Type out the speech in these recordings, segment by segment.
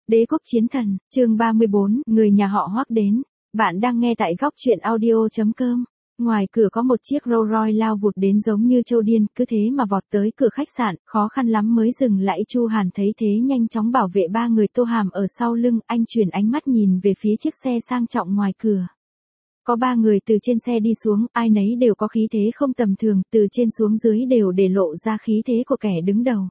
Đế quốc chiến thần, chương 34, người nhà họ Hoắc đến. Bạn đang nghe tại góc truyện audio.com. Ngoài cửa có một chiếc Rolls Royce lao vụt đến giống như trâu điên, cứ thế mà vọt tới cửa khách sạn, khó khăn lắm mới dừng lại. Chu Hàn thấy thế nhanh chóng bảo vệ ba người Tô Hàm ở sau lưng, anh chuyển ánh mắt nhìn về phía chiếc xe sang trọng ngoài cửa. Có ba người từ trên xe đi xuống, ai nấy đều có khí thế không tầm thường, từ trên xuống dưới đều để lộ ra khí thế của kẻ đứng đầu.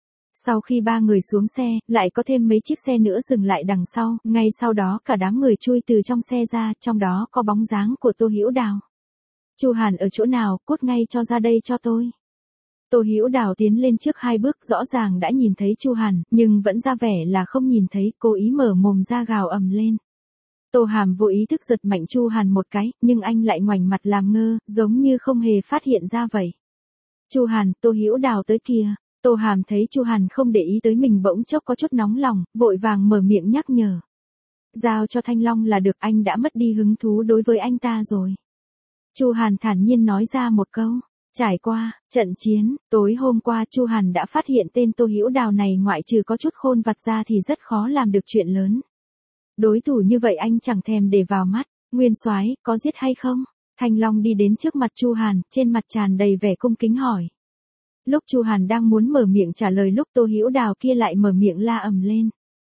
Sau khi ba người xuống xe, lại có thêm mấy chiếc xe nữa dừng lại đằng sau, ngay sau đó cả đám người chui từ trong xe ra, trong đó có bóng dáng của Tô Hữu Đào. Chu Hàn ở chỗ nào, cút ngay cho ra đây cho tôi. Tô Hữu Đào tiến lên trước hai bước, rõ ràng đã nhìn thấy Chu Hàn, nhưng vẫn ra vẻ là không nhìn thấy, cố ý mở mồm ra gào ầm lên. Tô Hàm vô ý thức giật mạnh Chu Hàn một cái, nhưng anh lại ngoảnh mặt làm ngơ, giống như không hề phát hiện ra vậy. Chu Hàn, Tô Hữu Đào tới kìa. Tô Hàm thấy Chu Hàn không để ý tới mình bỗng chốc có chút nóng lòng, vội vàng mở miệng nhắc nhở. Giao cho Thanh Long là được, anh đã mất đi hứng thú đối với anh ta rồi. Chu Hàn thản nhiên nói ra một câu. Trải qua trận chiến tối hôm qua, Chu Hàn đã phát hiện tên Tô Hữu Đào này ngoại trừ có chút khôn vặt ra thì rất khó làm được chuyện lớn. Đối thủ như vậy anh chẳng thèm để vào mắt. Nguyên soái, có giết hay không? Thanh Long đi đến trước mặt Chu Hàn, trên mặt tràn đầy vẻ cung kính hỏi. Lúc Chu Hàn đang muốn mở miệng trả lời, lúc Tô Hữu Đào kia lại mở miệng la ầm lên.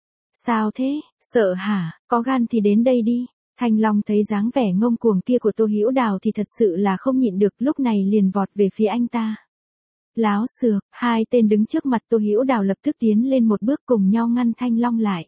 Sao thế, sợ hả, có gan thì đến đây đi. Thanh Long thấy dáng vẻ ngông cuồng kia của Tô Hữu Đào thì thật sự là không nhịn được, lúc này liền vọt về phía anh ta. Láo xược, hai tên đứng trước mặt Tô Hữu Đào lập tức tiến lên một bước cùng nhau ngăn Thanh Long lại.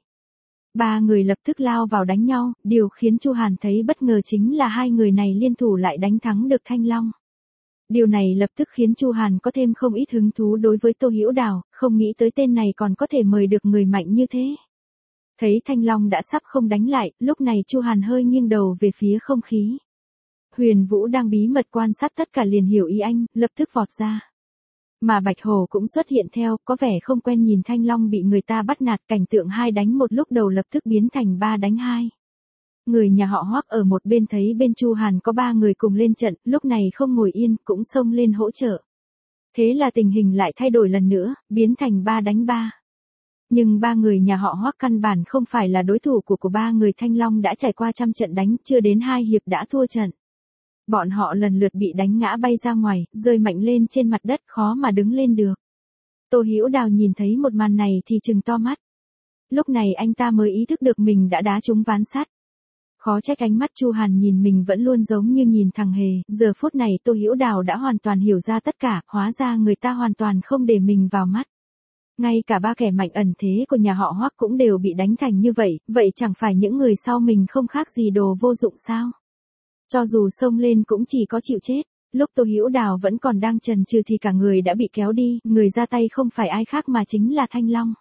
Ba người lập tức lao vào đánh nhau, điều khiến Chu Hàn thấy bất ngờ chính là hai người này liên thủ lại đánh thắng được Thanh Long. Điều này lập tức khiến Chu Hàn có thêm không ít hứng thú đối với Tô Hữu Đào, không nghĩ tới tên này còn có thể mời được người mạnh như thế. Thấy Thanh Long đã sắp không đánh lại, lúc này Chu Hàn hơi nghiêng đầu về phía không khí. Huyền Vũ đang bí mật quan sát tất cả liền hiểu ý anh, lập tức vọt ra. Mà Bạch Hổ cũng xuất hiện theo, có vẻ không quen nhìn Thanh Long bị người ta bắt nạt, cảnh tượng 2 đánh 1 lúc đầu lập tức biến thành 3 đánh 2. Người nhà họ Hoắc ở một bên thấy bên Chu Hàn có 3 người cùng lên trận, lúc này không ngồi yên, cũng xông lên hỗ trợ. Thế là tình hình lại thay đổi lần nữa, biến thành 3 đánh 3. Nhưng 3 người nhà họ Hoắc căn bản không phải là đối thủ của 3 người Thanh Long đã trải qua trăm trận đánh, chưa đến 2 hiệp đã thua trận. Bọn họ lần lượt bị đánh ngã bay ra ngoài, rơi mạnh lên trên mặt đất, khó mà đứng lên được. Tô Hữu Đào nhìn thấy một màn này thì trừng to mắt. Lúc này anh ta mới ý thức được mình đã đá trúng ván sắt. Khó trách ánh mắt Chu Hàn nhìn mình vẫn luôn giống như nhìn thằng hề, giờ phút này Tô Hữu Đào đã hoàn toàn hiểu ra tất cả, hóa ra người ta hoàn toàn không để mình vào mắt. Ngay cả 3 kẻ mạnh ẩn thế của nhà họ Hoắc cũng đều bị đánh thành như vậy, vậy chẳng phải những người sau mình không khác gì đồ vô dụng sao? Cho dù xông lên cũng chỉ có chịu chết. Lúc Tô Hữu Đào vẫn còn đang chần chừ thì cả người đã bị kéo đi, người ra tay không phải ai khác mà chính là Thanh Long.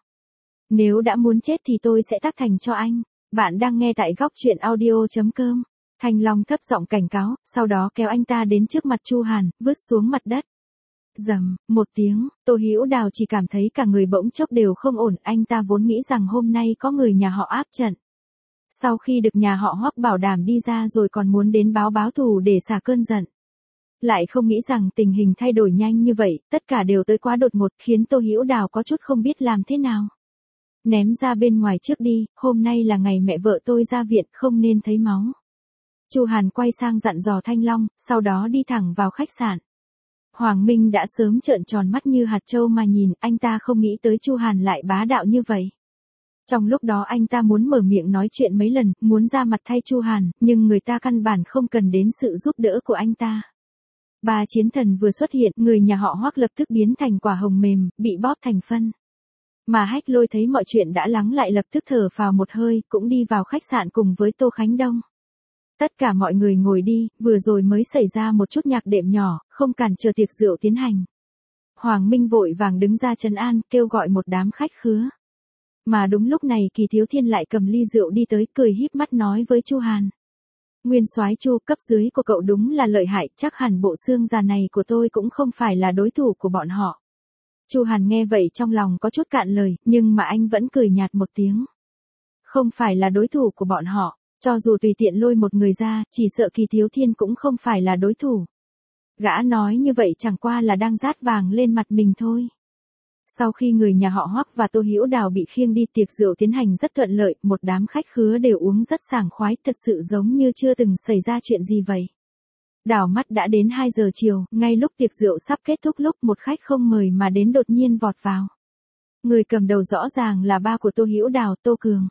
Nếu đã muốn chết thì tôi sẽ tác thành cho anh. Bạn đang nghe tại góc truyện audio.com. Thanh Long thấp giọng cảnh cáo, sau đó kéo anh ta đến trước mặt Chu Hàn, vứt xuống mặt đất. Rầm, một tiếng, Tô Hữu Đào chỉ cảm thấy cả người bỗng chốc đều không ổn, anh ta vốn nghĩ rằng hôm nay có người nhà họ áp trận. Sau khi được nhà họ Hoắc bảo đảm đi ra rồi còn muốn đến báo thù để xả cơn giận. Lại không nghĩ rằng tình hình thay đổi nhanh như vậy, tất cả đều tới quá đột ngột khiến Tô Hữu Đào có chút không biết làm thế nào. Ném ra bên ngoài trước đi, hôm nay là ngày mẹ vợ tôi ra viện, không nên thấy máu. Chu Hàn quay sang dặn dò Thanh Long, sau đó đi thẳng vào khách sạn. Hoàng Minh đã sớm trợn tròn mắt như hạt trâu mà nhìn, anh ta không nghĩ tới Chu Hàn lại bá đạo như vậy. Trong lúc đó anh ta muốn mở miệng nói chuyện mấy lần, muốn ra mặt thay Chu Hàn, nhưng người ta căn bản không cần đến sự giúp đỡ của anh ta. 3 chiến thần vừa xuất hiện, người nhà họ Hoắc lập tức biến thành quả hồng mềm, bị bóp thành phân. Mà Hách Lôi thấy mọi chuyện đã lắng lại lập tức thở phào một hơi, cũng đi vào khách sạn cùng với Tô Khánh Đông. Tất cả mọi người ngồi đi, vừa rồi mới xảy ra một chút nhạc đệm nhỏ, không cản trở tiệc rượu tiến hành. Hoàng Minh vội vàng đứng ra trấn an, kêu gọi một đám khách khứa. Mà đúng lúc này Kỳ Thiếu Thiên lại cầm ly rượu đi tới, cười híp mắt nói với Chu Hàn. Nguyên soái Chu, cấp dưới của cậu đúng là lợi hại, chắc hẳn bộ xương già này của tôi cũng không phải là đối thủ của bọn họ. Chu Hàn nghe vậy trong lòng có chút cạn lời, nhưng mà anh vẫn cười nhạt một tiếng. Không phải là đối thủ của bọn họ, cho dù tùy tiện lôi một người ra, chỉ sợ Kỳ Thiếu Thiên cũng không phải là đối thủ. Gã nói như vậy chẳng qua là đang rát vàng lên mặt mình thôi. Sau khi người nhà họ Hoắc và Tô Hữu Đào bị khiêng đi, tiệc rượu tiến hành rất thuận lợi, một đám khách khứa đều uống rất sảng khoái, thật sự giống như chưa từng xảy ra chuyện gì vậy. Đảo mắt đã đến 2 giờ chiều, ngay lúc tiệc rượu sắp kết thúc, lúc một khách không mời mà đến đột nhiên vọt vào. Người cầm đầu rõ ràng là ba của Tô Hữu Đào, Tô Cường.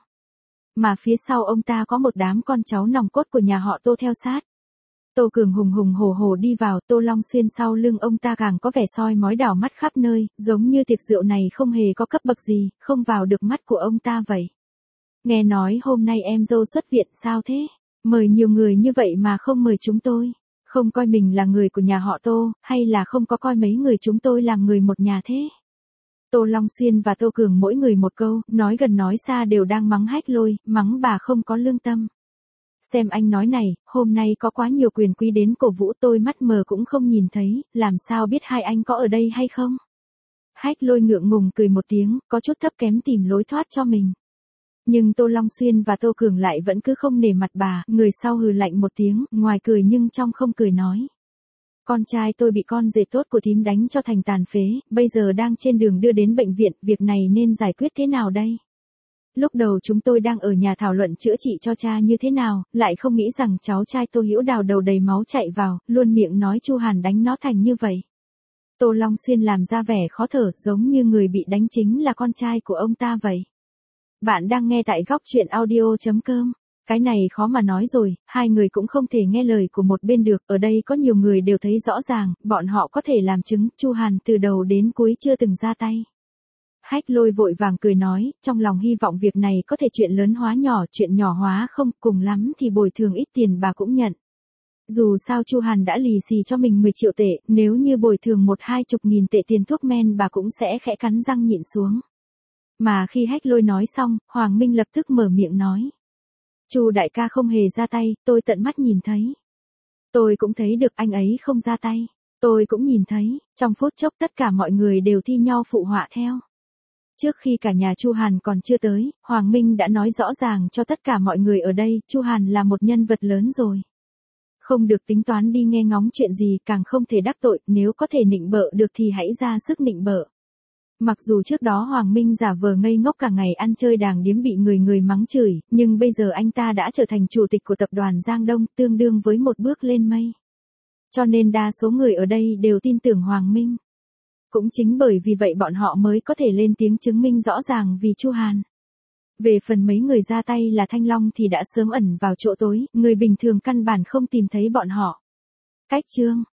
Mà phía sau ông ta có một đám con cháu nòng cốt của nhà họ Tô theo sát. Tô Cường hùng hùng hổ hổ đi vào, Tô Long Xuyên sau lưng ông ta càng có vẻ soi mói đảo mắt khắp nơi, giống như tiệc rượu này không hề có cấp bậc gì, không vào được mắt của ông ta vậy. Nghe nói hôm nay em dâu xuất viện, sao thế? Mời nhiều người như vậy mà không mời chúng tôi. Không coi mình là người của nhà họ Tô, hay là không có coi mấy người chúng tôi làm người một nhà thế? Tô Long Xuyên và Tô Cường mỗi người một câu, nói gần nói xa đều đang mắng Hách Lôi, mắng bà không có lương tâm. Xem anh nói này, hôm nay có quá nhiều quyền quý đến cổ vũ, tôi mắt mờ cũng không nhìn thấy, làm sao biết hai anh có ở đây hay không? Hách Lôi ngượng ngùng cười một tiếng, có chút thấp kém tìm lối thoát cho mình. Nhưng Tô Long Xuyên và Tô Cường lại vẫn cứ không nể mặt bà, người sau hừ lạnh một tiếng, ngoài cười nhưng trong không cười nói. Con trai tôi bị con rể tốt của thím đánh cho thành tàn phế, bây giờ đang trên đường đưa đến bệnh viện, việc này nên giải quyết thế nào đây? Lúc đầu chúng tôi đang ở nhà thảo luận chữa trị cho cha như thế nào, lại không nghĩ rằng cháu trai Tô Hữu Đào đầu đầy máu chạy vào, luôn miệng nói Chu Hàn đánh nó thành như vậy. Tô Long Xuyên làm ra vẻ khó thở, giống như người bị đánh chính là con trai của ông ta vậy. Bạn đang nghe tại góc truyện audio.com. Cái này khó mà nói rồi, hai người cũng không thể nghe lời của một bên được, ở đây có nhiều người đều thấy rõ ràng, bọn họ có thể làm chứng, Chu Hàn từ đầu đến cuối chưa từng ra tay. Hách Lôi vội vàng cười nói, trong lòng hy vọng việc này có thể chuyện lớn hóa nhỏ, chuyện nhỏ hóa không, cùng lắm thì bồi thường ít tiền bà cũng nhận. Dù sao Chu Hàn đã lì xì cho mình 10 triệu tệ, nếu như bồi thường 1-20 nghìn tệ tiền thuốc men bà cũng sẽ khẽ cắn răng nhịn xuống. Mà khi Hách Lôi nói xong, Hoàng Minh lập tức mở miệng nói. Chu đại ca không hề ra tay, tôi tận mắt nhìn thấy. Tôi cũng thấy được anh ấy không ra tay. Tôi cũng nhìn thấy, trong phút chốc tất cả mọi người đều thi nhau phụ họa theo. Trước khi cả nhà Chu Hàn còn chưa tới, Hoàng Minh đã nói rõ ràng cho tất cả mọi người ở đây, Chu Hàn là một nhân vật lớn rồi. Không được tính toán đi nghe ngóng chuyện gì, càng không thể đắc tội, nếu có thể nịnh bợ được thì hãy ra sức nịnh bợ. Mặc dù trước đó Hoàng Minh giả vờ ngây ngốc cả ngày ăn chơi đàng điếm bị người mắng chửi, nhưng bây giờ anh ta đã trở thành chủ tịch của tập đoàn Giang Đông, tương đương với một bước lên mây. Cho nên đa số người ở đây đều tin tưởng Hoàng Minh. Cũng chính bởi vì vậy bọn họ mới có thể lên tiếng chứng minh rõ ràng vì Chu Hàn. Về phần mấy người ra tay là Thanh Long thì đã sớm ẩn vào chỗ tối, người bình thường căn bản không tìm thấy bọn họ. Cách chương